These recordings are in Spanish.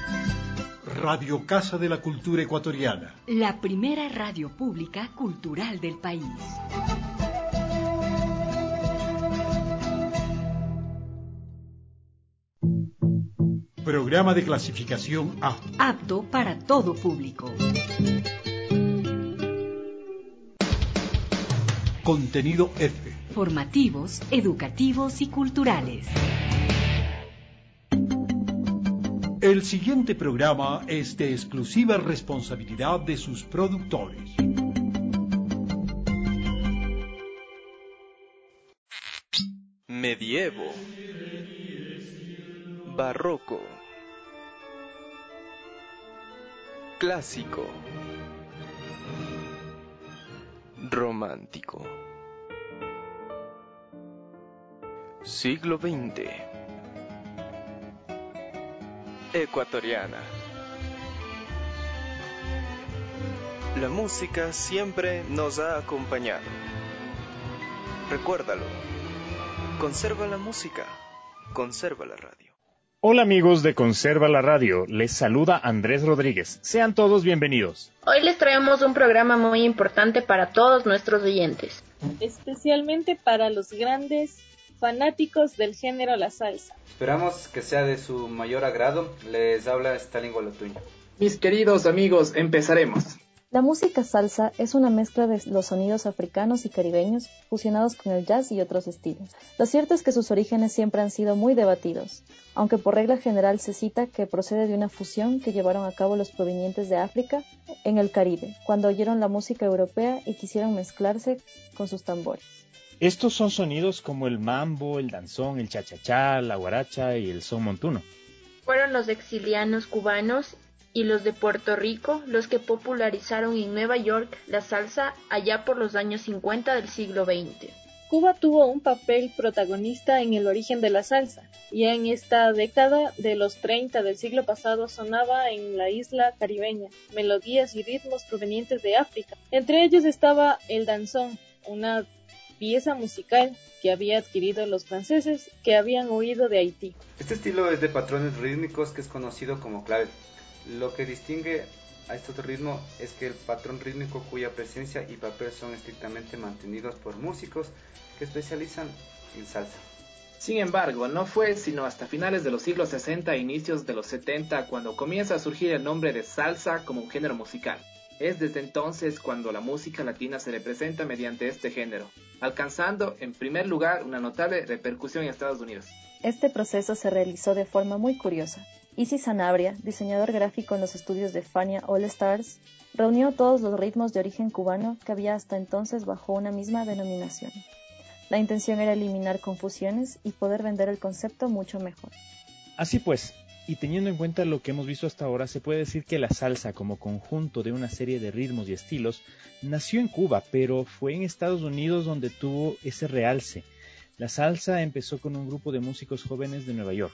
Radio Casa de la Cultura Ecuatoriana. La primera radio pública cultural del país. Programa de clasificación A. Apto para todo público. Contenido F. Formativos, educativos y culturales. El siguiente programa es de exclusiva responsabilidad de sus productores. Medievo, barroco, clásico, romántico, siglo XX, ecuatoriana. La música siempre nos ha acompañado. Recuérdalo. Conserva la música, conserva la radio. Hola amigos de Conserva la Radio, les saluda Andrés Rodríguez. Sean todos bienvenidos. Hoy les traemos un programa muy importante para todos nuestros oyentes. Especialmente para los grandes fanáticos del género la salsa. Esperamos que sea de su mayor agrado. Les habla Stalin Golotuño. Mis queridos amigos, empezaremos. La música salsa es una mezcla de los sonidos africanos y caribeños fusionados con el jazz y otros estilos. Lo cierto es que sus orígenes siempre han sido muy debatidos, aunque por regla general se cita que procede de una fusión que llevaron a cabo los provenientes de África en el Caribe, cuando oyeron la música europea y quisieron mezclarse con sus tambores. Estos son sonidos como el mambo, el danzón, el cha-cha-cha, la guaracha y el son montuno. Fueron los exilianos cubanos y los de Puerto Rico los que popularizaron en Nueva York la salsa allá por los años 50 del siglo XX. Cuba tuvo un papel protagonista en el origen de la salsa. Ya en esta década de los 30 del siglo pasado sonaba en la isla caribeña melodías y ritmos provenientes de África. Entre ellos estaba el danzón, una pieza musical que había adquirido los franceses que habían huido de Haití. Este estilo es de patrones rítmicos que es conocido como clave. Lo que distingue a estos ritmos es que el patrón rítmico cuya presencia y papel son estrictamente mantenidos por músicos que especializan en salsa. Sin embargo, no fue sino hasta finales de los siglos 60 e inicios de los 70 cuando comienza a surgir el nombre de salsa como un género musical. Es desde entonces cuando la música latina se representa mediante este género, alcanzando en primer lugar una notable repercusión en Estados Unidos. Este proceso se realizó de forma muy curiosa. Isi Sanabria, diseñador gráfico en los estudios de Fania All Stars, reunió todos los ritmos de origen cubano que había hasta entonces bajo una misma denominación. La intención era eliminar confusiones y poder vender el concepto mucho mejor. Así pues, y teniendo en cuenta lo que hemos visto hasta ahora, se puede decir que la salsa como conjunto de una serie de ritmos y estilos nació en Cuba, pero fue en Estados Unidos donde tuvo ese realce. La salsa empezó con un grupo de músicos jóvenes de Nueva York.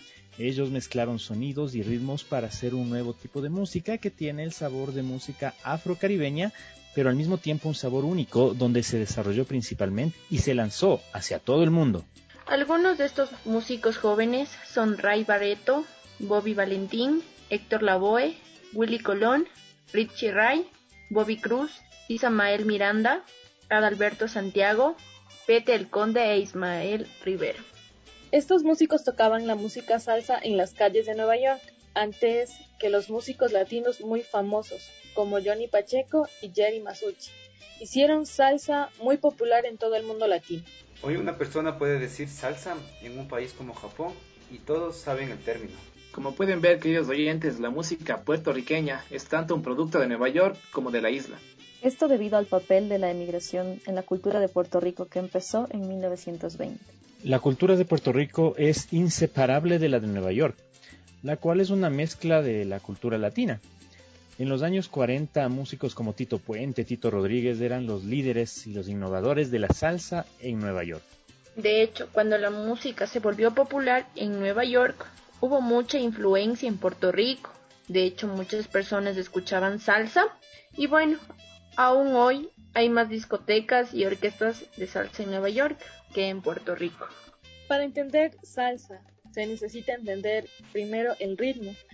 Ellos mezclaron sonidos y ritmos para hacer un nuevo tipo de música que tiene el sabor de música afrocaribeña, pero al mismo tiempo un sabor único donde se desarrolló principalmente y se lanzó hacia todo el mundo. Algunos de estos músicos jóvenes son Ray Barretto, Bobby Valentín, Héctor Lavoe, Willy Colón, Richie Ray, Bobby Cruz, Ismael Miranda, Adalberto Santiago, Pete el Conde e Ismael Rivera. Estos músicos tocaban la música salsa en las calles de Nueva York, antes que los músicos latinos muy famosos, como Johnny Pacheco y Jerry Masucci, hicieron salsa muy popular en todo el mundo latino. Hoy una persona puede decir salsa en un país como Japón y todos saben el término. Como pueden ver, queridos oyentes, la música puertorriqueña es tanto un producto de Nueva York como de la isla. Esto debido al papel de la emigración en la cultura de Puerto Rico que empezó en 1920. La cultura de Puerto Rico es inseparable de la de Nueva York, la cual es una mezcla de la cultura latina. En los años 40, músicos como Tito Puente, Tito Rodríguez eran los líderes y los innovadores de la salsa en Nueva York. De hecho, cuando la música se volvió popular en Nueva York, hubo mucha influencia en Puerto Rico. De hecho, muchas personas escuchaban salsa y bueno, aún hoy hay más discotecas y orquestas de salsa en Nueva York que en Puerto Rico. Para entender salsa, se necesita entender primero el ritmo,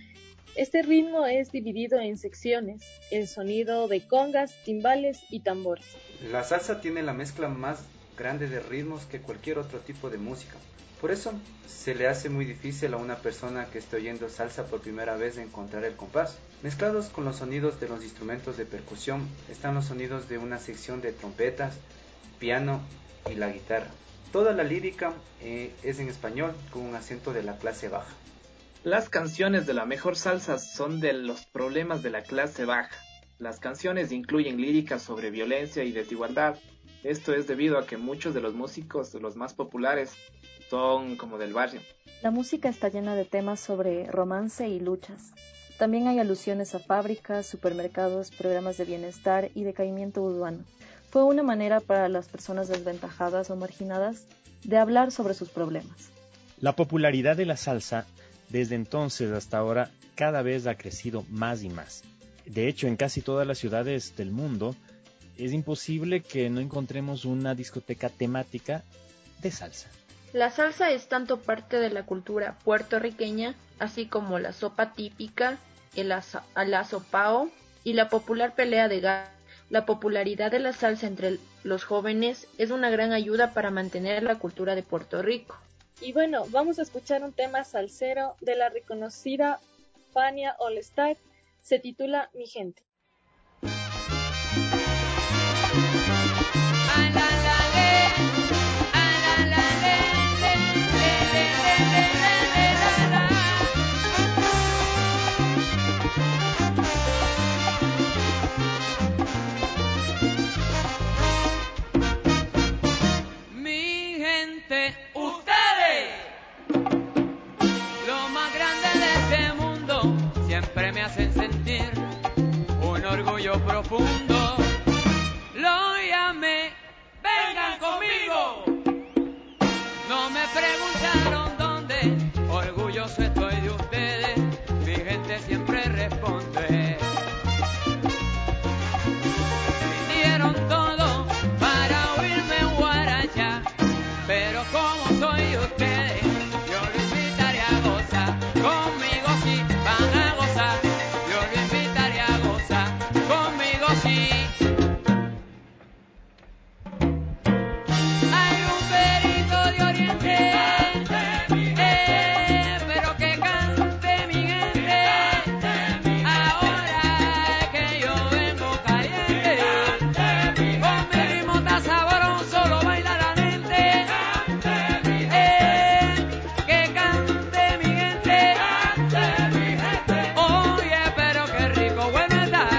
Este ritmo es dividido en secciones, el sonido de congas, timbales y tambores. La salsa tiene la mezcla más grande de ritmos que cualquier otro tipo de música. Por eso se le hace muy difícil a una persona que esté oyendo salsa por primera vez encontrar el compás. Mezclados con los sonidos de los instrumentos de percusión están los sonidos de una sección de trompetas, piano y la guitarra. Toda la lírica es en español con un acento de la clase baja. Las canciones de la mejor salsa son de los problemas de la clase baja. Las canciones incluyen líricas sobre violencia y desigualdad. Esto es debido a que muchos de los músicos, los más populares, son como del barrio. La música está llena de temas sobre romance y luchas. También hay alusiones a fábricas, supermercados, programas de bienestar y decaimiento urbano. Fue una manera para las personas desventajadas o marginadas de hablar sobre sus problemas. La popularidad de la salsa, desde entonces hasta ahora, cada vez ha crecido más y más. De hecho, en casi todas las ciudades del mundo, es imposible que no encontremos una discoteca temática de salsa. La salsa es tanto parte de la cultura puertorriqueña, así como la sopa típica, el asopao y la popular pelea de gallos. La popularidad de la salsa entre los jóvenes es una gran ayuda para mantener la cultura de Puerto Rico. Y bueno, vamos a escuchar un tema salsero de la reconocida Fania All Star. Se titula Mi Gente. Siempre me hacen sentir un orgullo profundo. Lo llamé, vengan conmigo. No me preguntaron dónde, orgulloso estoy de ustedes. Mi gente siempre responde. Dieron todo para oírme en guaracha, pero como soy ustedes, yo lo invitaré a gozar. Conmigo sí van a gozar, yo lo invitaré a gozar. Conmigo sí. Hay un perito de Oriente, pero que cante mi gente. Ahora que yo vengo caliente, con mi ritmo está sabroso, lo baila la gente. Que cante mi gente. Oye, pero qué rico, bueno está.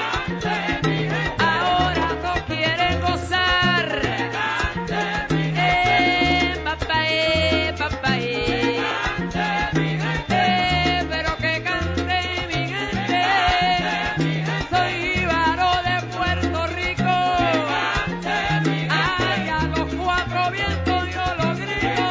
Ahora todos quieren gozar. Papá, pero que cante mi gente. Soy jíbaro de Puerto Rico. Ay, a los cuatro vientos yo lo grito.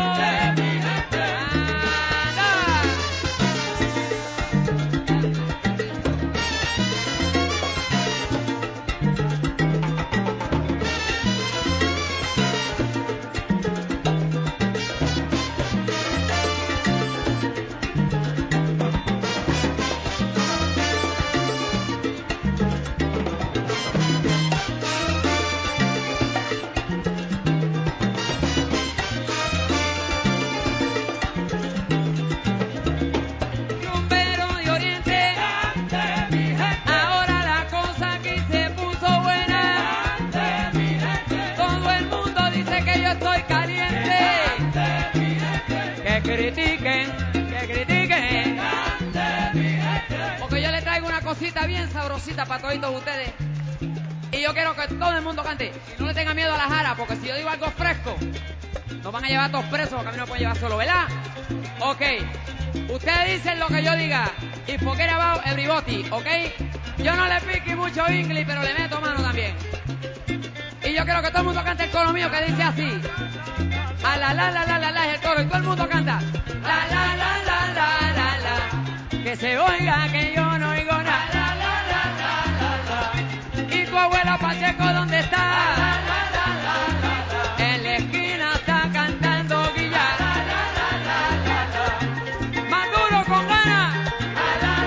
Rumbero de Oriente, ahora la cosa aquí se puso buena. Todo el mundo dice que yo estoy caliente. Que critiquen, porque yo le traigo una cosita bien sabrosita para todos ustedes. Y yo quiero que todo el mundo cante. Y no le tenga miedo a la jara, porque si yo digo algo fresco, nos van a llevar todos presos, porque a mí no me pueden llevar solo, ¿verdad? Ok. Ustedes dicen lo que yo diga. Y forget about everybody, ¿ok? Yo no le pique mucho inglés, pero le meto mano también. Y yo quiero que todo el mundo cante el coro mío que dice así. A la es el coro y todo el mundo canta. La. Que se oiga que yo no oigo nada. Y tu abuela Pacheco, ¿dónde está? En la esquina está cantando guillar. Más duro con ganas.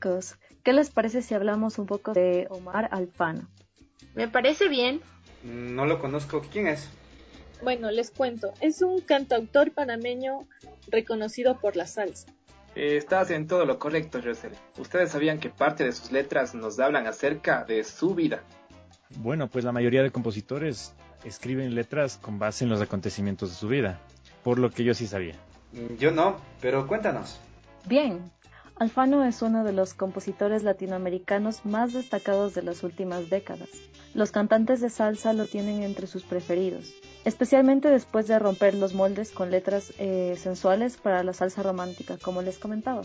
chicos, ¿qué les parece si hablamos un poco de Omar Alfano? Me parece bien. No lo conozco. ¿Quién es? Bueno, les cuento. Es un cantautor panameño reconocido por la salsa. Estás en todo lo correcto, Rosel. Ustedes sabían que parte de sus letras nos hablan acerca de su vida. Bueno, pues la mayoría de compositores escriben letras con base en los acontecimientos de su vida, por lo que yo sí sabía. Yo no, pero cuéntanos. Bien, Alfano es uno de los compositores latinoamericanos más destacados de las últimas décadas. Los cantantes de salsa lo tienen entre sus preferidos, especialmente después de romper los moldes con letras sensuales para la salsa romántica, como les comentaba.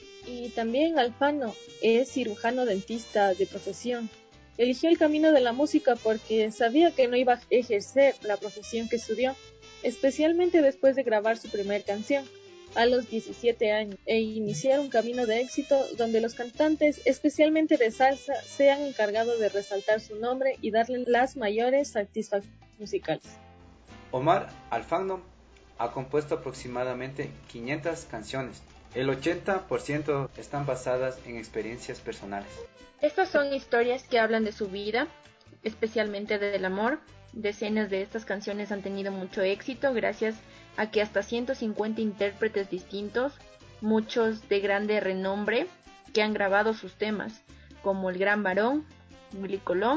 Y también Alfano es cirujano dentista de profesión. Eligió el camino de la música porque sabía que no iba a ejercer la profesión que estudió, especialmente después de grabar su primer canción a los 17 años e iniciar un camino de éxito donde los cantantes, especialmente de salsa, se han encargado de resaltar su nombre y darle las mayores satisfacciones musicales. Omar Alfano ha compuesto aproximadamente 500 canciones. El 80% están basadas en experiencias personales. Estas son historias que hablan de su vida, especialmente del amor. Decenas de estas canciones han tenido mucho éxito gracias a que hasta 150 intérpretes distintos, muchos de grande renombre, que han grabado sus temas, como El Gran Varón, Willy Colón,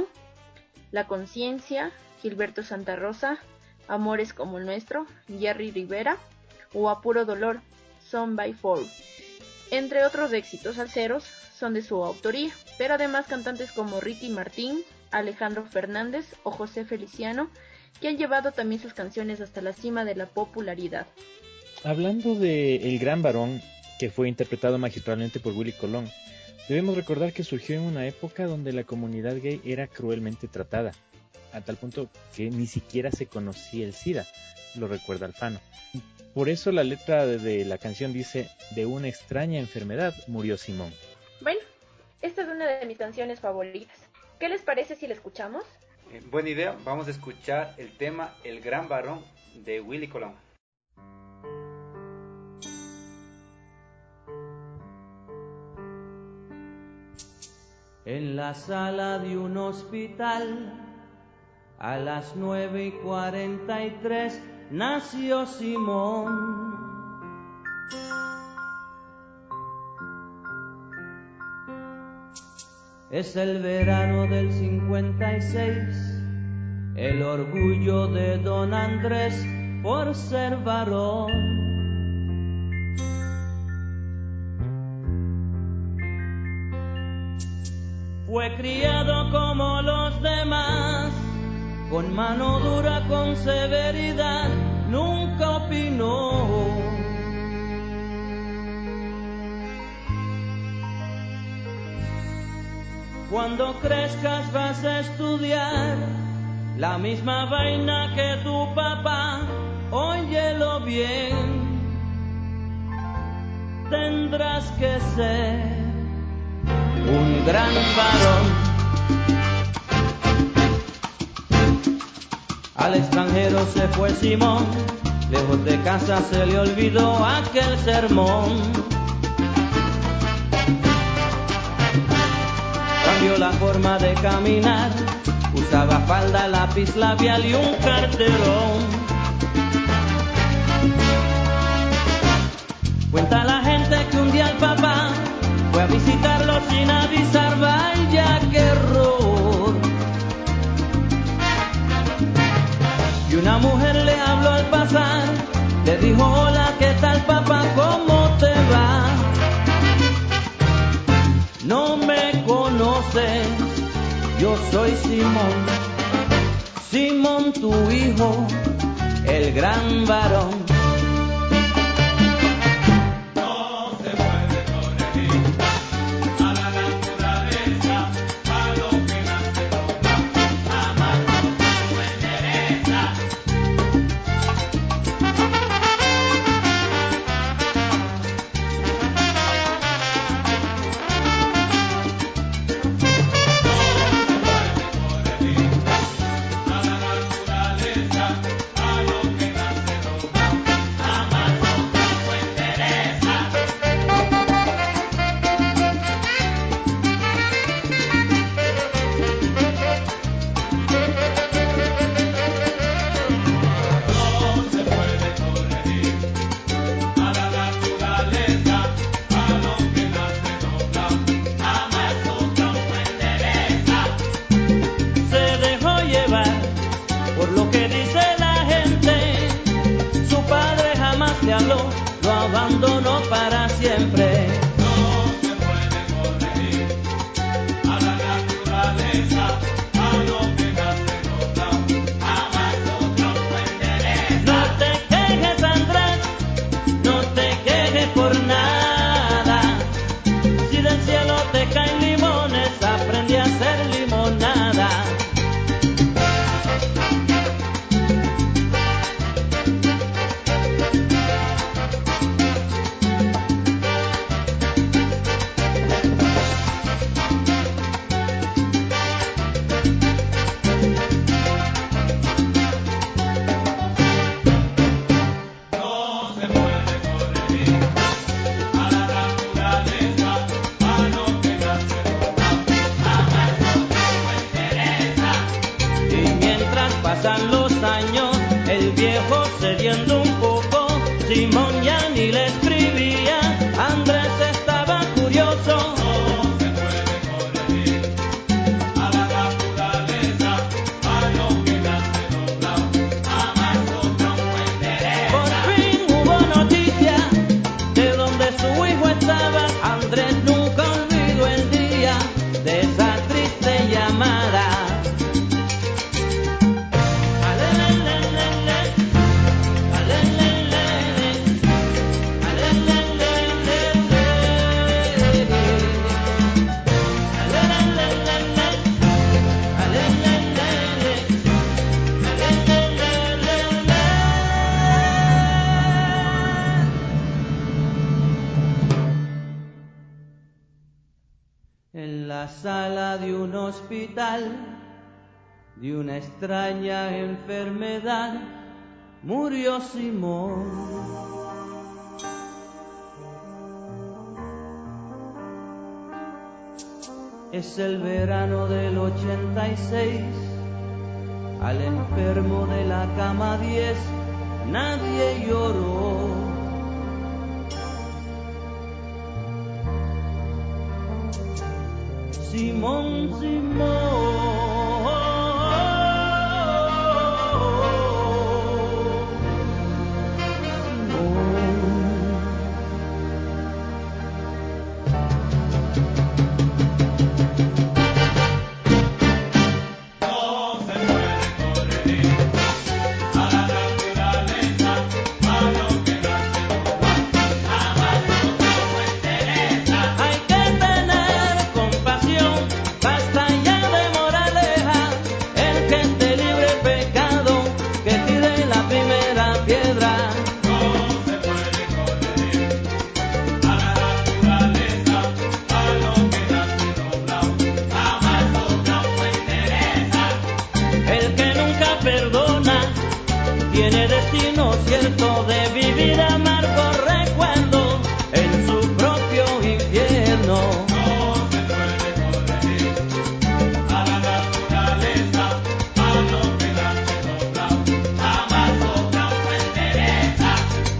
La Conciencia, Gilberto Santa Rosa, Amores como el Nuestro, Jerry Rivera o A Puro Dolor, Son by Four. Entre otros éxitos salseros son de su autoría, pero además cantantes como Ricky Martín, Alejandro Fernández o José Feliciano, que han llevado también sus canciones hasta la cima de la popularidad. Hablando de El Gran Varón, que fue interpretado magistralmente por Willy Colón, debemos recordar que surgió en una época donde la comunidad gay era cruelmente tratada, a tal punto que ni siquiera se conocía el SIDA, lo recuerda Alfano. Por eso la letra de la canción dice: de una extraña enfermedad murió Simón. Bueno, esta es una de mis canciones favoritas. ¿Qué les parece si la escuchamos? Buena idea, vamos a escuchar el tema El Gran Varón de Willy Colón. En la sala de un hospital, a las 9:43, nació Simón. Es el verano del 56, el orgullo de don Andrés por ser varón. Fue criado como los demás, con mano dura, con severidad, nunca opinó. Cuando crezcas vas a estudiar la misma vaina que tu papá, óyelo bien. Tendrás que ser un gran varón. Al extranjero se fue Simón, lejos de casa se le olvidó aquel sermón. Cambió la forma de caminar, usaba falda, lápiz labial y un carterón. Cuenta la gente que un día el papá fue a visitarlo sin avisar, vaya qué error. Y una mujer le habló al pasar, le dijo: hola, ¿qué tal papá? ¿Cómo te va? No me conoces, yo soy Simón, Simón tu hijo, el gran varón. No se puede corregir a la naturaleza, a lo que nace toca, jamás no se endereza. A la naturaleza, a lo que nace toca. habló, lo abandonó para siempre. No se puede corregir a la naturaleza, a lo que nace doblado, jamás otro lo endereza. No te quejes, Andrés, no te quejes por nada. Si del cielo te caen limones, aprendí a hacer limonada. No se puede corregir a la naturaleza, a lo que nace doblado, jamás otro lo endereza. Y mientras pasan los años, el viejo cediendo un poco, Simón ya ni le escribía, Andrés estaba curioso. No se puede corregir a la naturaleza, a lo que nace doblado, jamás otro lo endereza. Por fin hubo noticia de donde su hijo estaba, Andrés nunca olvidó el día de esa triste llamada. Alelelelele, alelelelele, alelelelele, alelelelele, en la sala de un hospital, de una extraña enfermedad, murió Simón. Es el verano del 86, al enfermo de la cama 10, nadie lloró. Simón, Simón. No se puede corregir a la naturaleza, a lo que nace doblado, jamás otro lo endereza. Hay que tener compasión, basta ya de moraleja. El que esté libre de pecado, que tire la primera piedra. No se puede corregir a la naturaleza, a lo que nace doblado, jamás otro lo endereza. El que nunca perdona, tiene destino cierto de vivir amargo recuerdo en su propio infierno. No se puede corregir a la naturaleza, a lo que nace doblado, jamás otro lo endereza.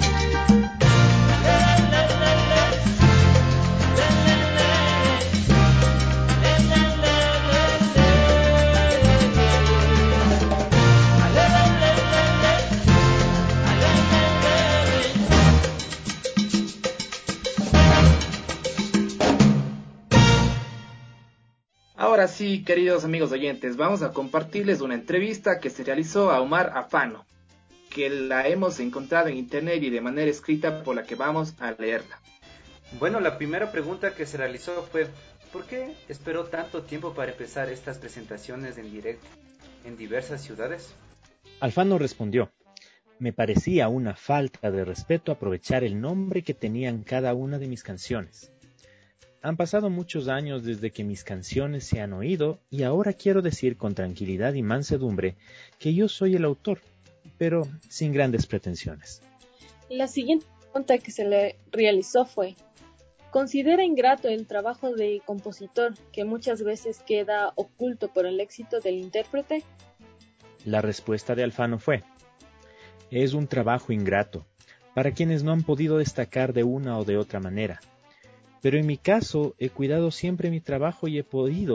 Ahora sí, queridos amigos oyentes, vamos a compartirles una entrevista que se realizó a Omar Afano, que la hemos encontrado en internet y de manera escrita, por la que vamos a leerla. Bueno, la primera pregunta que se realizó fue: ¿por qué esperó tanto tiempo para empezar estas presentaciones en directo en diversas ciudades? Alfano respondió: me parecía una falta de respeto aprovechar el nombre que tenían cada una de mis canciones. Han pasado muchos años desde que mis canciones se han oído y ahora quiero decir con tranquilidad y mansedumbre que yo soy el autor, pero sin grandes pretensiones. La siguiente pregunta que se le realizó fue: ¿considera ingrato el trabajo de compositor que muchas veces queda oculto por el éxito del intérprete? La respuesta de Alfano fue: es un trabajo ingrato para quienes no han podido destacar de una o de otra manera. Pero en mi caso he cuidado siempre mi trabajo y he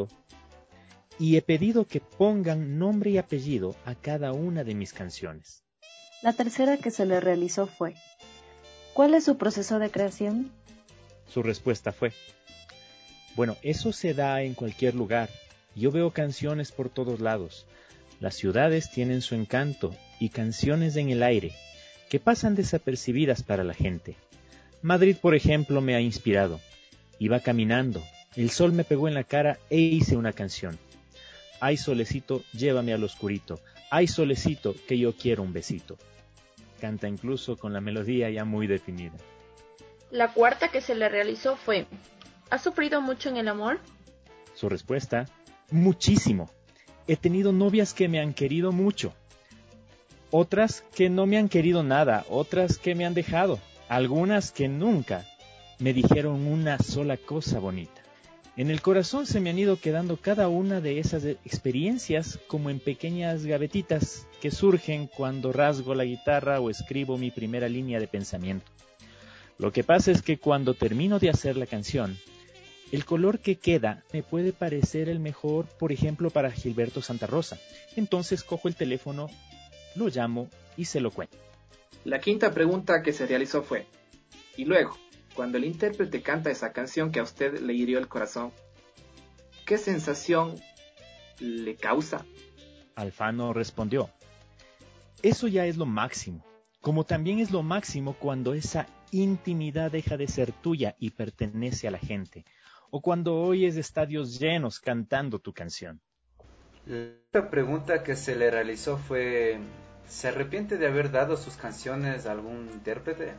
pedido que pongan nombre y apellido a cada una de mis canciones. La tercera que se le realizó fue: ¿Cuál es su proceso de creación? Su respuesta fue: bueno, eso se da en cualquier lugar. Yo veo canciones por todos lados. Las ciudades tienen su encanto y canciones en el aire que pasan desapercibidas para la gente. Madrid, por ejemplo, me ha inspirado. Iba caminando, el sol me pegó en la cara e hice una canción. Ay, solecito, llévame al oscurito. Ay, solecito, que yo quiero un besito. Canta incluso con la melodía ya muy definida. La cuarta que se le realizó fue: ¿has sufrido mucho en el amor? Su respuesta: muchísimo. He tenido novias que me han querido mucho. Otras que no me han querido nada, otras que me han dejado. Algunas que nunca me dijeron una sola cosa bonita. En el corazón se me han ido quedando cada una de esas experiencias como en pequeñas gavetitas que surgen cuando rasgo la guitarra o escribo mi primera línea de pensamiento. Lo que pasa es que cuando termino de hacer la canción, el color que queda me puede parecer el mejor, por ejemplo, para Gilberto Santa Rosa. Entonces cojo el teléfono, lo llamo y se lo cuento. La quinta pregunta que se realizó fue: y luego, cuando el intérprete canta esa canción que a usted le hirió el corazón, ¿qué sensación le causa? Alfano respondió: eso ya es lo máximo, como también es lo máximo cuando esa intimidad deja de ser tuya y pertenece a la gente, o cuando oyes estadios llenos cantando tu canción. La pregunta que se le realizó fue: ¿se arrepiente de haber dado sus canciones a algún intérprete?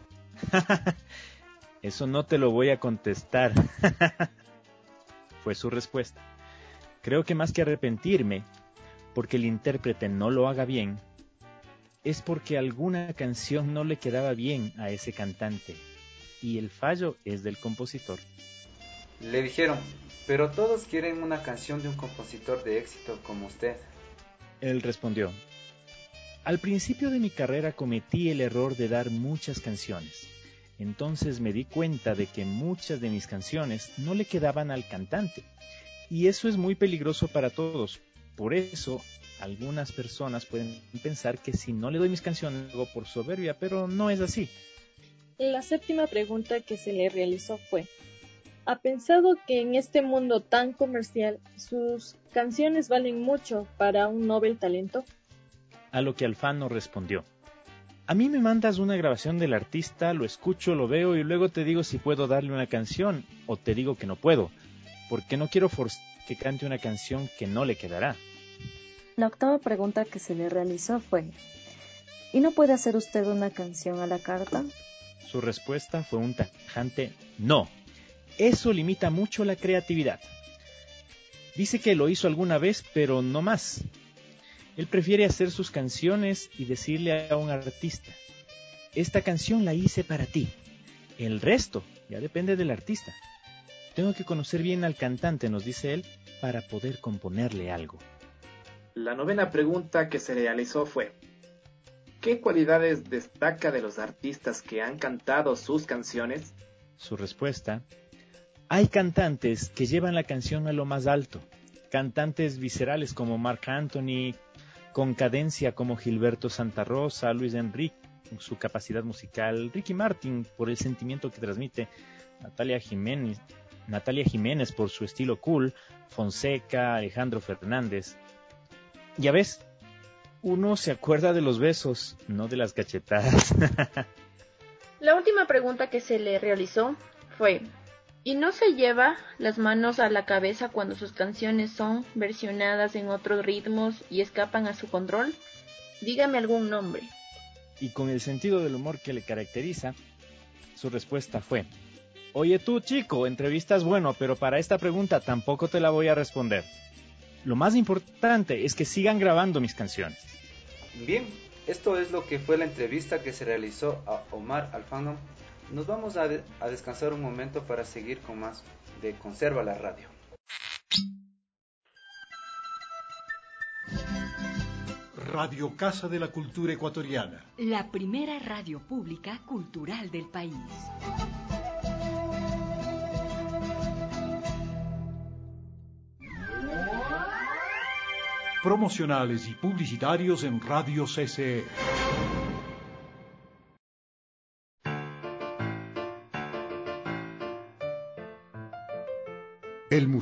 Eso no te lo voy a contestar. Fue su respuesta. Creo que más que arrepentirme, porque el intérprete no lo haga bien, es porque alguna canción no le quedaba bien a ese cantante, y el fallo es del compositor. Le dijeron: pero todos quieren una canción de un compositor de éxito como usted. Él respondió: al principio de mi carrera cometí el error de dar muchas canciones. Entonces me di cuenta de que muchas de mis canciones no le quedaban al cantante. Y eso es muy peligroso para todos. Por eso, algunas personas pueden pensar que si no le doy mis canciones, hago por soberbia, pero no es así. La séptima pregunta que se le realizó fue: ¿ha pensado que en este mundo tan comercial sus canciones valen mucho para un Nobel talento? A lo que Alfano respondió: a mí me mandas una grabación del artista, lo escucho, lo veo y luego te digo si puedo darle una canción o te digo que no puedo, porque no quiero forzar que cante una canción que no le quedará. La octava pregunta que se le realizó fue: ¿y no puede hacer usted una canción a la carta? Su respuesta fue un tajante no. Eso limita mucho la creatividad. Dice que lo hizo alguna vez, pero no más. Él prefiere hacer sus canciones y decirle a un artista: esta canción la hice para ti. El resto ya depende del artista. Tengo que conocer bien al cantante, nos dice él, para poder componerle algo. La novena pregunta que se realizó fue: ¿qué cualidades destaca de los artistas que han cantado sus canciones? Su respuesta: hay cantantes que llevan la canción a lo más alto. Cantantes viscerales como Marc Anthony, con cadencia como Gilberto Santa Rosa, Luis Enrique, con su capacidad musical, Ricky Martin por el sentimiento que transmite, Natalia Jiménez por su estilo cool, Fonseca, Alejandro Fernández. Ya ves, uno se acuerda de los besos, no de las cachetadas. La última pregunta que se le realizó fue: ¿y no se lleva las manos a la cabeza cuando sus canciones son versionadas en otros ritmos y escapan a su control? Dígame algún nombre. Y con el sentido del humor que le caracteriza, su respuesta fue: oye tú, chico, entrevistas bueno, pero para esta pregunta tampoco te la voy a responder. Lo más importante es que sigan grabando mis canciones. Bien, esto es lo que fue la entrevista que se realizó a Omar Alfano. Nos vamos a descansar un momento para seguir con más de Conserva la Radio. Radio Casa de la Cultura Ecuatoriana. La primera radio pública cultural del país. Promocionales y publicitarios en Radio CCE.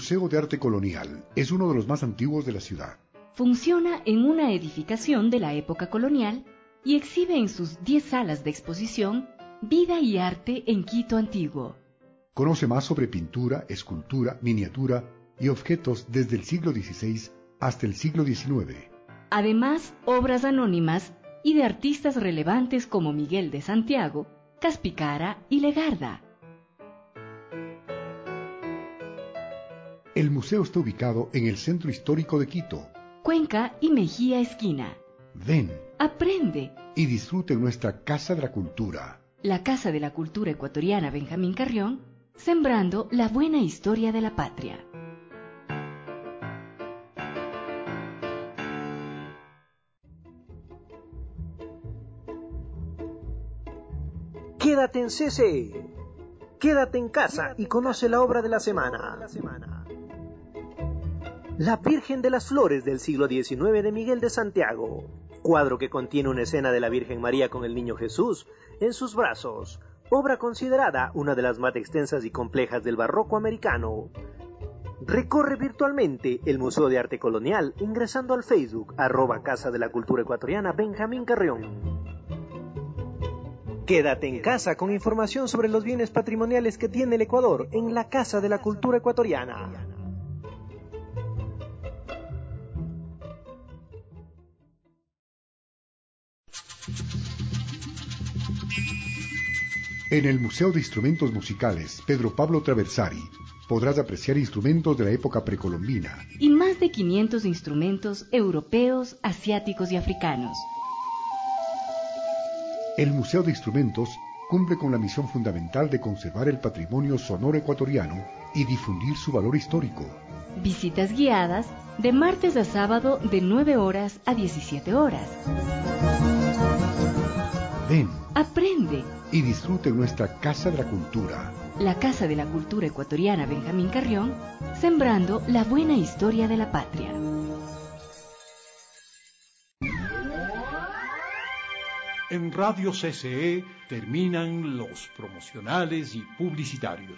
Museo de Arte Colonial es uno de los más antiguos de la ciudad. Funciona en una edificación de la época colonial y exhibe en sus 10 salas de exposición vida y arte en Quito antiguo. Conoce más sobre pintura, escultura, miniatura y objetos desde el siglo XVI hasta el siglo XIX. Además, obras anónimas y de artistas relevantes como Miguel de Santiago, Caspicara y Legarda. El museo está ubicado en el centro histórico de Quito. Cuenca y Mejía esquina. Ven, aprende y disfrute en nuestra Casa de la Cultura. La Casa de la Cultura Ecuatoriana Benjamín Carrión, sembrando la buena historia de la patria. Quédate en CCE. Quédate en casa y conoce la obra de la semana. La Virgen de las Flores del siglo XIX de Miguel de Santiago. Cuadro que contiene una escena de la Virgen María con el Niño Jesús en sus brazos. Obra considerada una de las más extensas y complejas del barroco americano. Recorre virtualmente el Museo de Arte Colonial ingresando al Facebook @Casa de la Cultura Ecuatoriana Benjamín Carrión. Quédate en casa con información sobre los bienes patrimoniales que tiene el Ecuador en la Casa de la Cultura Ecuatoriana. En el Museo de Instrumentos Musicales Pedro Pablo Traversari podrás apreciar instrumentos de la época precolombina y más de 500 instrumentos europeos, asiáticos y africanos. El Museo de Instrumentos cumple con la misión fundamental de conservar el patrimonio sonoro ecuatoriano y difundir su valor histórico. Visitas guiadas de martes a sábado de 9 horas a 17 horas. Ven, aprende y disfrute en nuestra Casa de la Cultura. La Casa de la Cultura Ecuatoriana Benjamín Carrión, sembrando la buena historia de la patria. En Radio CCE terminan los promocionales y publicitarios.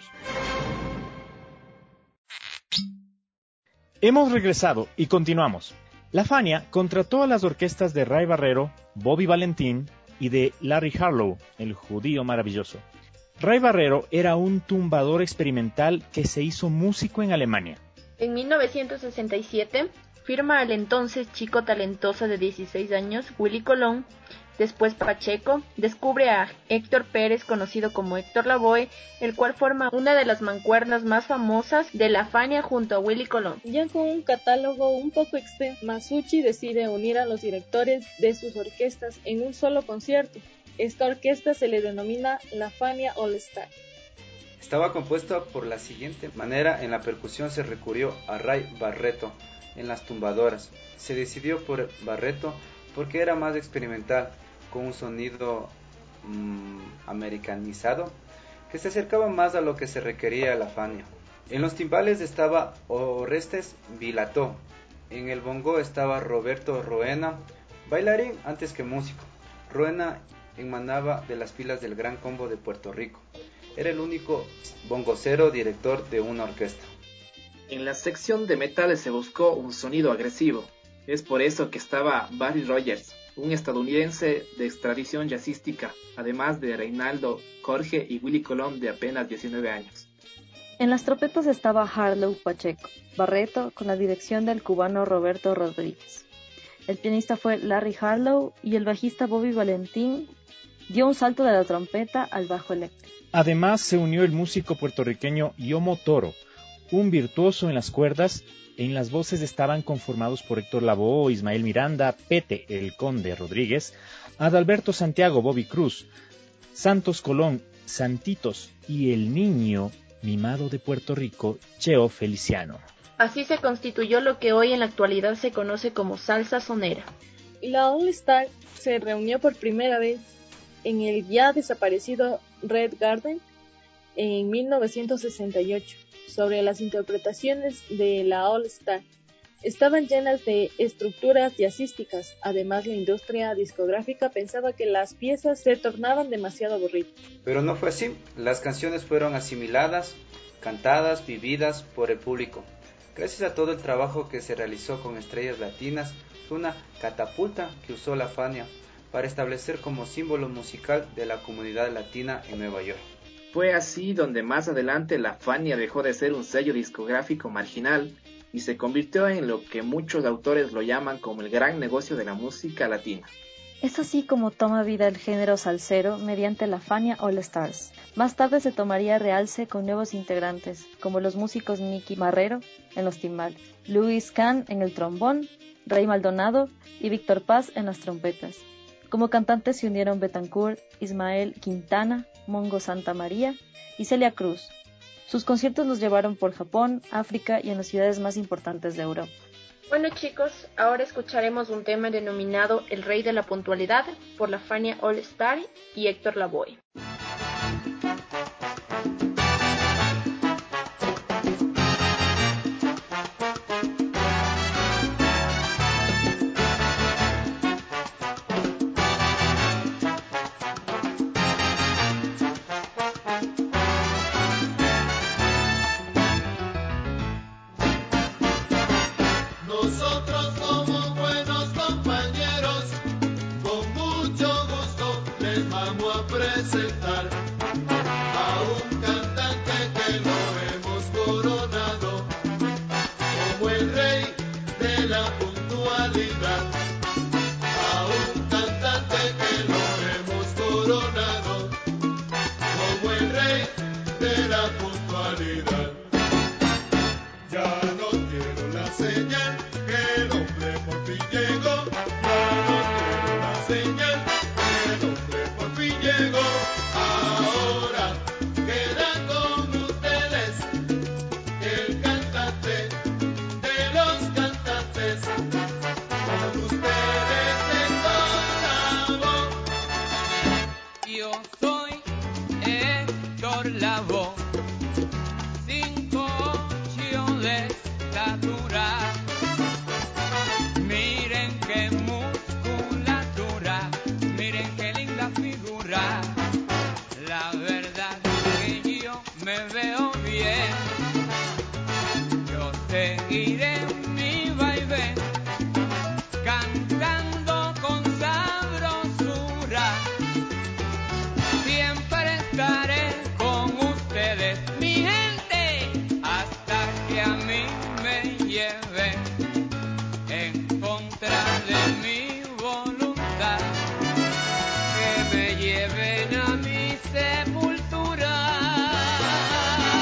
Hemos regresado y continuamos. La Fania contrató a las orquestas de Ray Barrero, Bobby Valentín y de Larry Harlow, el judío maravilloso. Ray Barrero era un tumbador experimental que se hizo músico en Alemania. En 1967 firma al entonces chico talentoso de 16 años, Willy Colón. Después Pacheco descubre a Héctor Pérez, conocido como Héctor Lavoe, el cual forma una de las mancuernas más famosas de la Fania junto a Willy Colón. Ya con un catálogo un poco extenso, Masucci decide unir a los directores de sus orquestas en un solo concierto. Esta orquesta se le denomina la Fania All Star. Estaba compuesta por la siguiente manera: en la percusión se recurrió a Ray Barreto, en las tumbadoras se decidió por Barreto porque era más experimental, con un sonido americanizado que se acercaba más a lo que se requería a la Fania. En los timbales estaba Orestes Vilató, en el bongo estaba Roberto Roena, bailarín antes que músico. Roena emanaba de las filas del Gran Combo de Puerto Rico. Era el único bongocero director de una orquesta. En la sección de metales se buscó un sonido agresivo. Es por eso que estaba Barry Rogers, un estadounidense de extradición jazzística, además de Reinaldo Jorge y Willy Colón de apenas 19 años. En las trompetas estaba Harlow Pacheco, Barreto con la dirección del cubano Roberto Rodríguez. El pianista fue Larry Harlow y el bajista Bobby Valentín dio un salto de la trompeta al bajo eléctrico. Además se unió el músico puertorriqueño Yomo Toro, un virtuoso en las cuerdas. En las voces estaban conformados por Héctor Lavoe, Ismael Miranda, Pete, el Conde Rodríguez, Adalberto Santiago, Bobby Cruz, Santos Colón, Santitos y el niño mimado de Puerto Rico, Cheo Feliciano. Así se constituyó lo que hoy en la actualidad se conoce como salsa sonera. La All Star se reunió por primera vez en el ya desaparecido Red Garden en 1968. Sobre las interpretaciones de la All Star. Estaban llenas de estructuras jazzísticas. Además, la industria discográfica pensaba que las piezas se tornaban demasiado aburridas. Pero no fue así. Las canciones fueron asimiladas, cantadas, vividas por el público. Gracias a todo el trabajo que se realizó con estrellas latinas, fue una catapulta que usó la Fania para establecer como símbolo musical de la comunidad latina en Nueva York. Fue así donde más adelante la Fania dejó de ser un sello discográfico marginal y se convirtió en lo que muchos autores lo llaman como el gran negocio de la música latina. Es así como toma vida el género salsero mediante la Fania All Stars. Más tarde se tomaría realce con nuevos integrantes, como los músicos Nicky Marrero en los timbales, Luis Kahn en el trombón, Rey Maldonado y Víctor Paz en las trompetas. Como cantantes se unieron Betancourt, Ismael Quintana, Mongo Santa María y Celia Cruz. Sus conciertos los llevaron por Japón, África y en las ciudades más importantes de Europa. Bueno chicos, ahora escucharemos un tema denominado El Rey de la Puntualidad por la Fania All Star y Héctor Lavoe. Nosotros somos buenos compañeros, con mucho gusto les vamos a presentar a un cantante que lo hemos coronado como el rey de la puntualidad. A un cantante que lo hemos coronado como el rey de la puntualidad. Ya no quiero la señal, que el hombre por fin llegó. Ya no quiero la señal, que el hombre por fin llegó. Ahora queda con ustedes el cantante de los cantantes. Con ustedes Héctor Lavoe. Yo soy Héctor Lavoe, 5'8" de estatura. Miren qué musculatura, miren qué linda figura. La verdad que yo me veo bien. Yo seguiré mi vaivén, cantando con sabrosura. Siempre estaré con ustedes, mi gente, hasta que a mí me lleven en contra de mi voluntad, que me lleven a mi sepultura.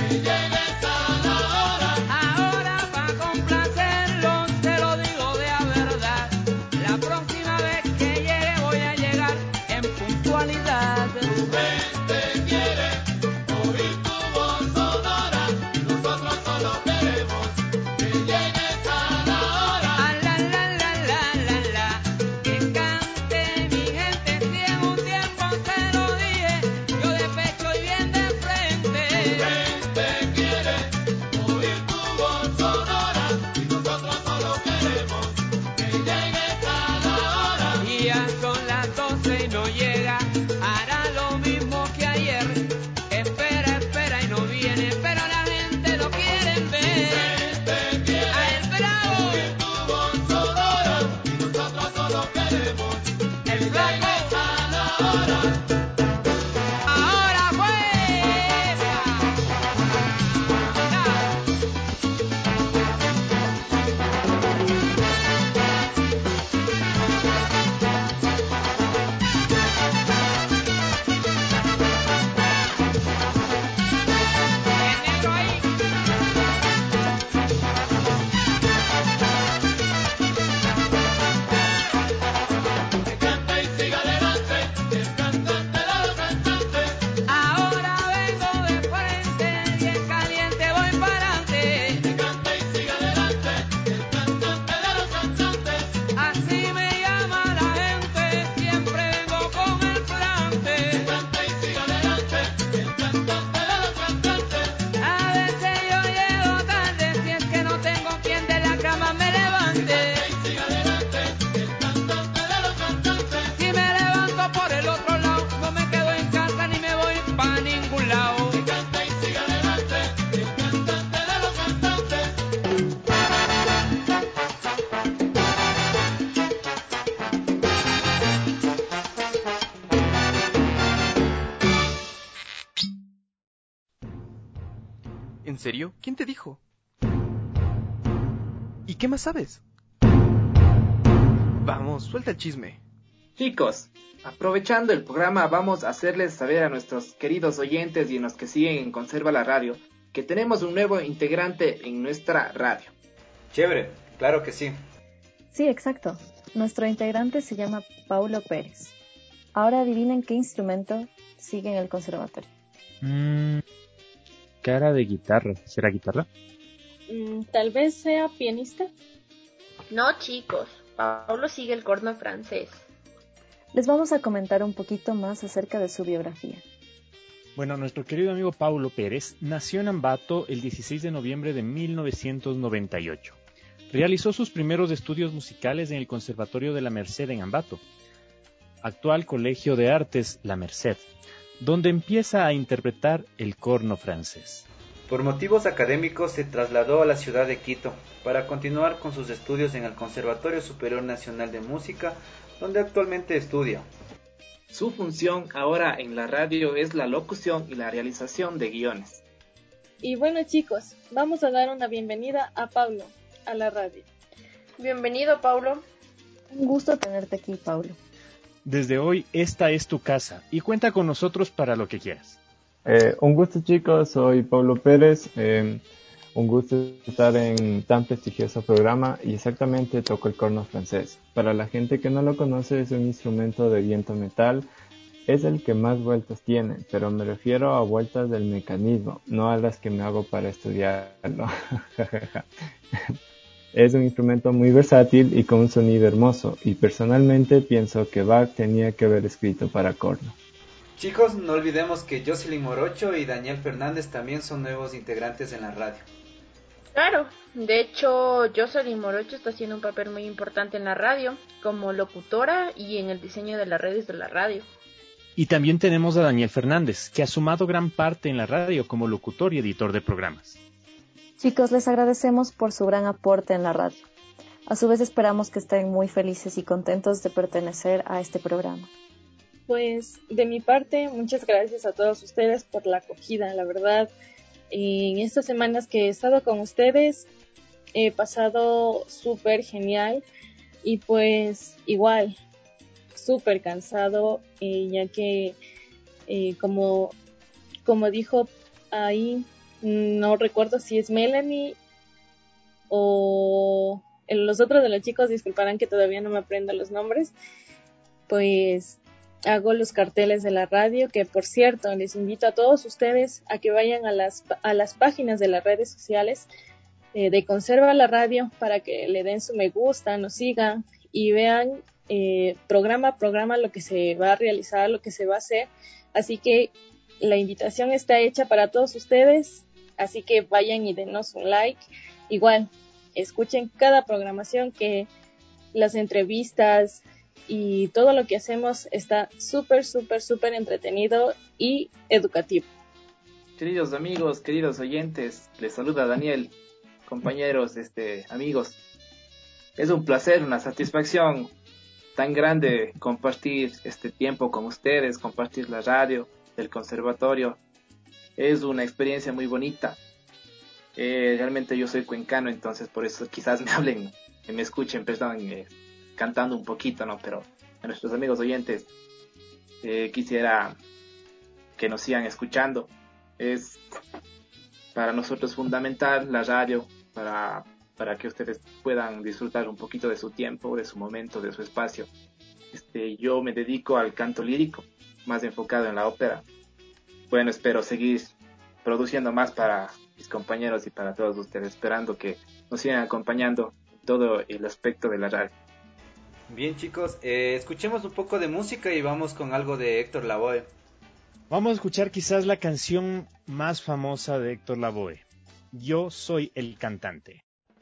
¿En serio? ¿Quién te dijo? ¿Y qué más sabes? Vamos, suelta el chisme. Chicos, aprovechando el programa, vamos a hacerles saber a nuestros queridos oyentes y a los que siguen en Conserva la Radio que tenemos un nuevo integrante en nuestra radio. Chévere, claro que sí. Sí, exacto. Nuestro integrante se llama Paulo Pérez. Ahora adivinen qué instrumento sigue en el conservatorio. Cara de guitarra. ¿Será guitarra? Tal vez sea pianista. No, chicos. Paulo sigue el corno francés. Les vamos a comentar un poquito más acerca de su biografía. Bueno, nuestro querido amigo Paulo Pérez nació en Ambato el 16 de noviembre de 1998. Realizó sus primeros estudios musicales en el Conservatorio de la Merced en Ambato, actual Colegio de Artes La Merced, donde empieza a interpretar el corno francés. Por motivos académicos se trasladó a la ciudad de Quito para continuar con sus estudios en el Conservatorio Superior Nacional de Música, donde actualmente estudia. Su función ahora en la radio es la locución y la realización de guiones. Y bueno, chicos, vamos a dar una bienvenida a Paulo, a la radio. Bienvenido, Paulo. Un gusto tenerte aquí, Paulo. Desde hoy, esta es tu casa y cuenta con nosotros para lo que quieras. Un gusto, chicos, soy Paulo Pérez. Un gusto estar en tan prestigioso programa y exactamente toco el corno francés. Para la gente que no lo conoce, es un instrumento de viento metal. Es el que más vueltas tiene, pero me refiero a vueltas del mecanismo, no a las que me hago para estudiarlo. Es un instrumento muy versátil y con un sonido hermoso, y personalmente pienso que Bach tenía que haber escrito para corno. Chicos, no olvidemos que Jocelyn Morocho y Daniel Fernández también son nuevos integrantes en la radio. Claro, de hecho, Jocelyn Morocho está haciendo un papel muy importante en la radio, como locutora y en el diseño de las redes de la radio. Y también tenemos a Daniel Fernández, que ha sumado gran parte en la radio como locutor y editor de programas. Chicos, les agradecemos por su gran aporte en la radio. A su vez esperamos que estén muy felices y contentos de pertenecer a este programa. Pues de mi parte, muchas gracias a todos ustedes por la acogida, la verdad. En estas semanas que he estado con ustedes, he pasado súper genial y pues igual, súper cansado, ya que como dijo ahí no recuerdo si es Melanie o los otros de los chicos, disculparán que todavía no me aprendo los nombres, pues hago los carteles de la radio, que por cierto les invito a todos ustedes a que vayan a las páginas de las redes sociales de Conserva la Radio para que le den su me gusta, nos sigan y vean programa a programa lo que se va a realizar, lo que se va a hacer. Así que la invitación está hecha para todos ustedes, así que vayan y denos un like. Igual, escuchen cada programación, que las entrevistas y todo lo que hacemos está súper entretenido y educativo. Queridos amigos, queridos oyentes, les saluda Daniel, compañeros, amigos. Es un placer, una satisfacción tan grande compartir este tiempo con ustedes, compartir la radio del conservatorio. Es una experiencia muy bonita. Realmente yo soy cuencano, entonces por eso quizás me escuchen, perdón, cantando un poquito, ¿no? Pero a nuestros amigos oyentes quisiera que nos sigan escuchando. Es para nosotros fundamental la radio para que ustedes puedan disfrutar un poquito de su tiempo, de su momento, de su espacio. Yo me dedico al canto lírico, más enfocado en la ópera. Bueno, espero seguir produciendo más para mis compañeros y para todos ustedes, esperando que nos sigan acompañando en todo el aspecto de la radio. Bien, chicos, escuchemos un poco de música y vamos con algo de Héctor Lavoe. Vamos a escuchar quizás la canción más famosa de Héctor Lavoe, Yo soy el cantante.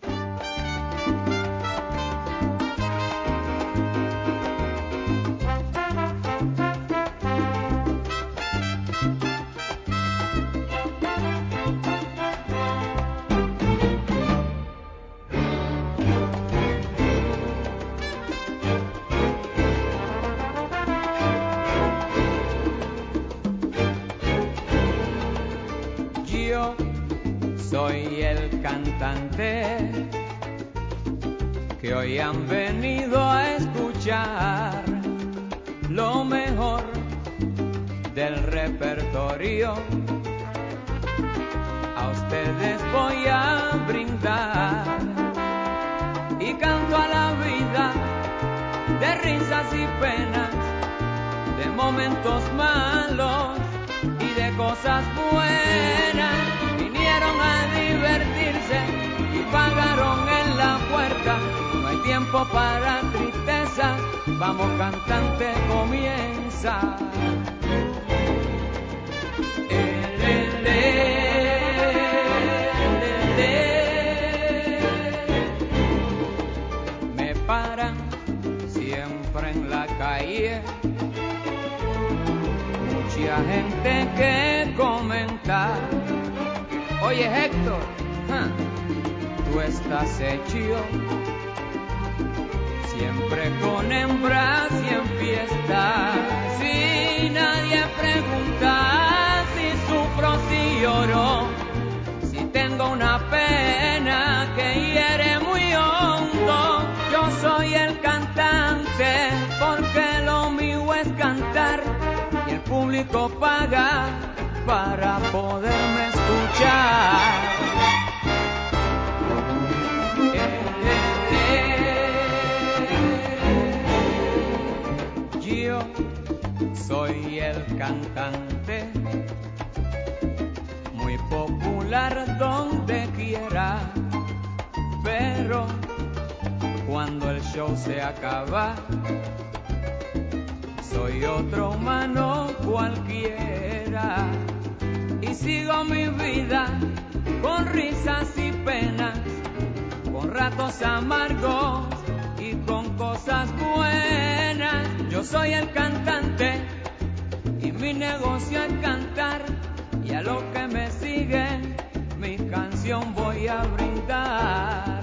Soy el cantante que hoy han venido a escuchar lo mejor del repertorio. A ustedes voy a brindar y canto a la vida de risas y penas, de momentos malos y de cosas buenas. Vinieron a divertirse y pagaron en la puerta. No hay tiempo para tristeza, vamos cantante, comienza. Me paran siempre en la calle, mucha gente que comentar. Oye Héctor, tú estás hecho siempre con hembras y en fiestas. Si nadie pregunta si sufro, si lloro, si tengo una pena que hiere muy hondo. Yo soy el cantante porque lo mío es cantar y el público paga para poderme escuchar. Yo soy el cantante, muy popular donde quiera, pero cuando el show se acaba, soy otro humano cualquiera. Y sigo mi vida con risas y penas, con ratos amargos y con cosas buenas. Yo soy el cantante y mi negocio es cantar, y a lo que me siguen mi canción voy a brindar.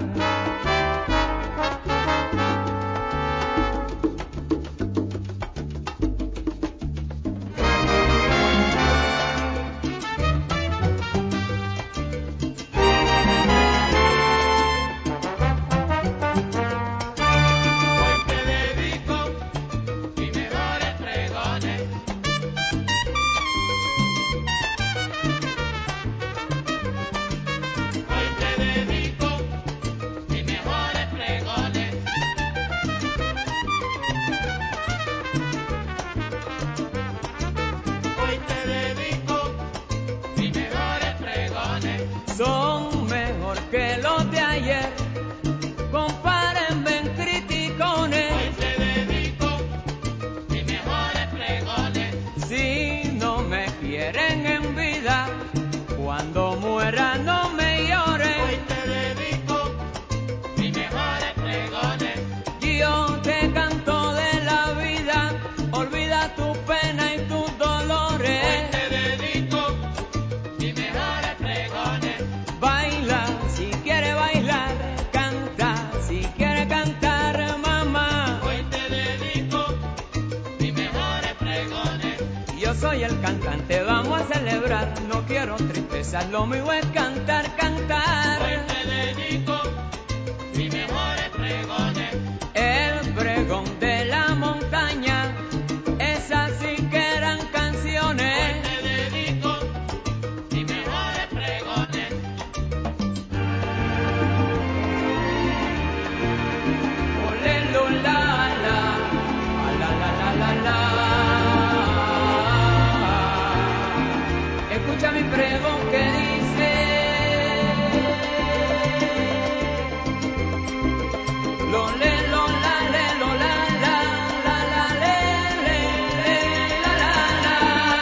ayer, compárenme en criticones. Hoy te dedico mis mejores pregones. Si no me quieren en vida, cuando muera no me lloren. Hoy te dedico mis mejores pregones. Yo te canto de la vida, olvida tu pena y tus dolores. Hoy te dedico mis mejores pregones. Baila si quiere bailar, canta si quiere cantar, mamá. Hoy te dedico mis mejores pregones. Yo soy el cantante, vamos a celebrar, no quiero tristeza, lo mío es cantar, cantar. Hoy te dedico mis mejores pregones. El pregón de la montaña, esas sí que eran canciones. Hoy te dedico mis mejores pregones. Ole, lo, la, la. Escucha mi pregón que dice: lo, le, lo, la, le, lo, la, le, la, la.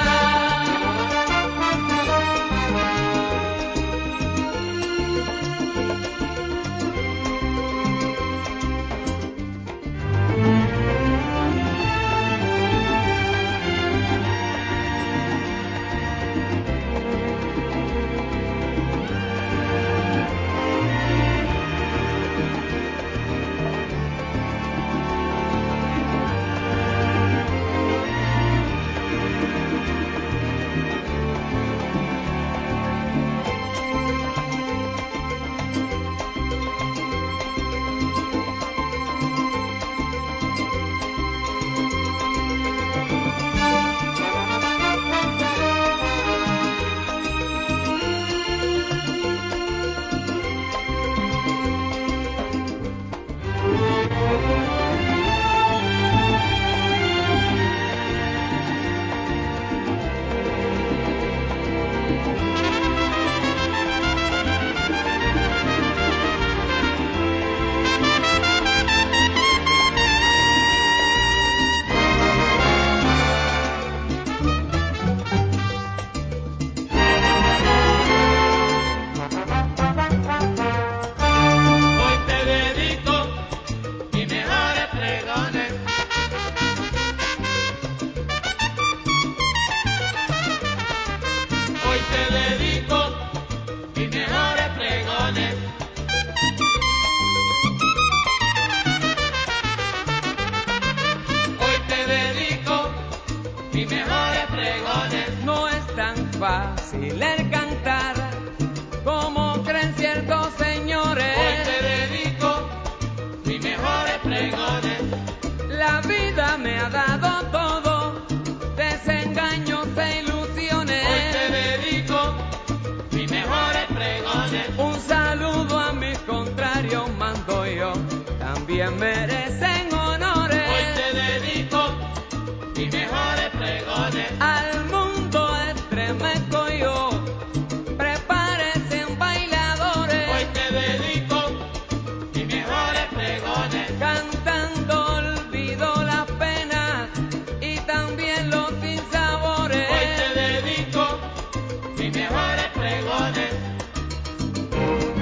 Hoy te dedico mis mejores pregones. Hoy te dedico mis mejores pregones. Hoy te dedico mis mejores pregones. No es tan fácil el cantar como creen ciertos señores. Hoy te dedico mis mejores pregones. La vida me ha dado todo, desengaños e ilusiones. Hoy te dedico mis mejores pregones. Un saludo a mis contrarios mando yo, también merecen honores. Hoy te dedico mis mejores pregones. Al mundo estremezco yo, prepárense bailadores. Hoy te dedico mis mejores pregones. Cantando olvido las penas y también los sinsabores. Hoy te dedico mis mejores pregones.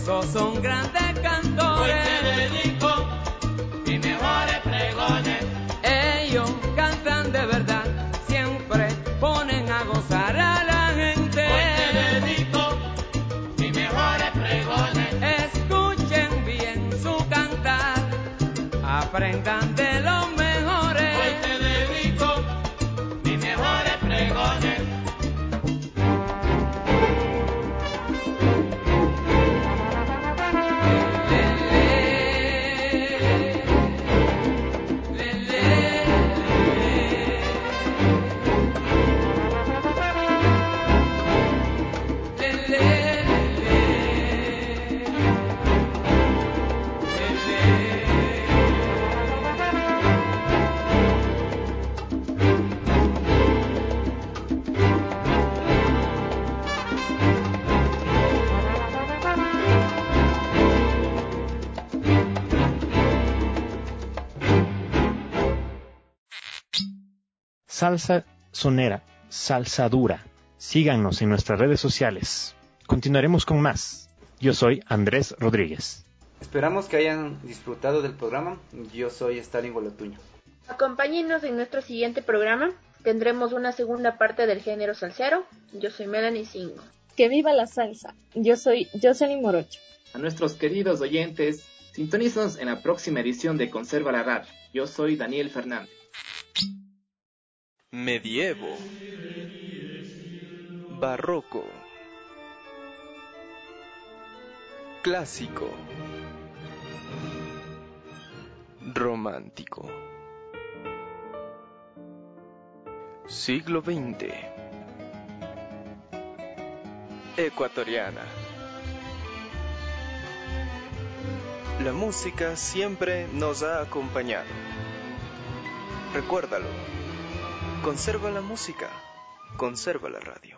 esos son grandes cantores. Hoy te dedico mis mejores pregones. Ellos cantan de verdad, siempre ponen a gozar a la gente. Hoy te dedico mis mejores pregones. Escuchen bien su cantar, aprendan de los mejores. Hoy te dedico mis mejores pregones. Salsa sonera, salsa dura. Síganos en nuestras redes sociales. Continuaremos con más. Yo soy Andrés Rodríguez. Esperamos que hayan disfrutado del programa. Yo soy Stalin Golotuño. Acompáñenos en nuestro siguiente programa. Tendremos una segunda parte del género salsero. Yo soy Melanie Singo. ¡Que viva la salsa! Yo soy Jocelyn Morocho. A nuestros queridos oyentes, sintonízanos en la próxima edición de Conserva la Radio. Yo soy Daniel Fernández. Medievo, barroco, clásico, romántico, siglo XX, ecuatoriana. La música siempre nos ha acompañado. Recuérdalo. Conserva la música, conserva la radio.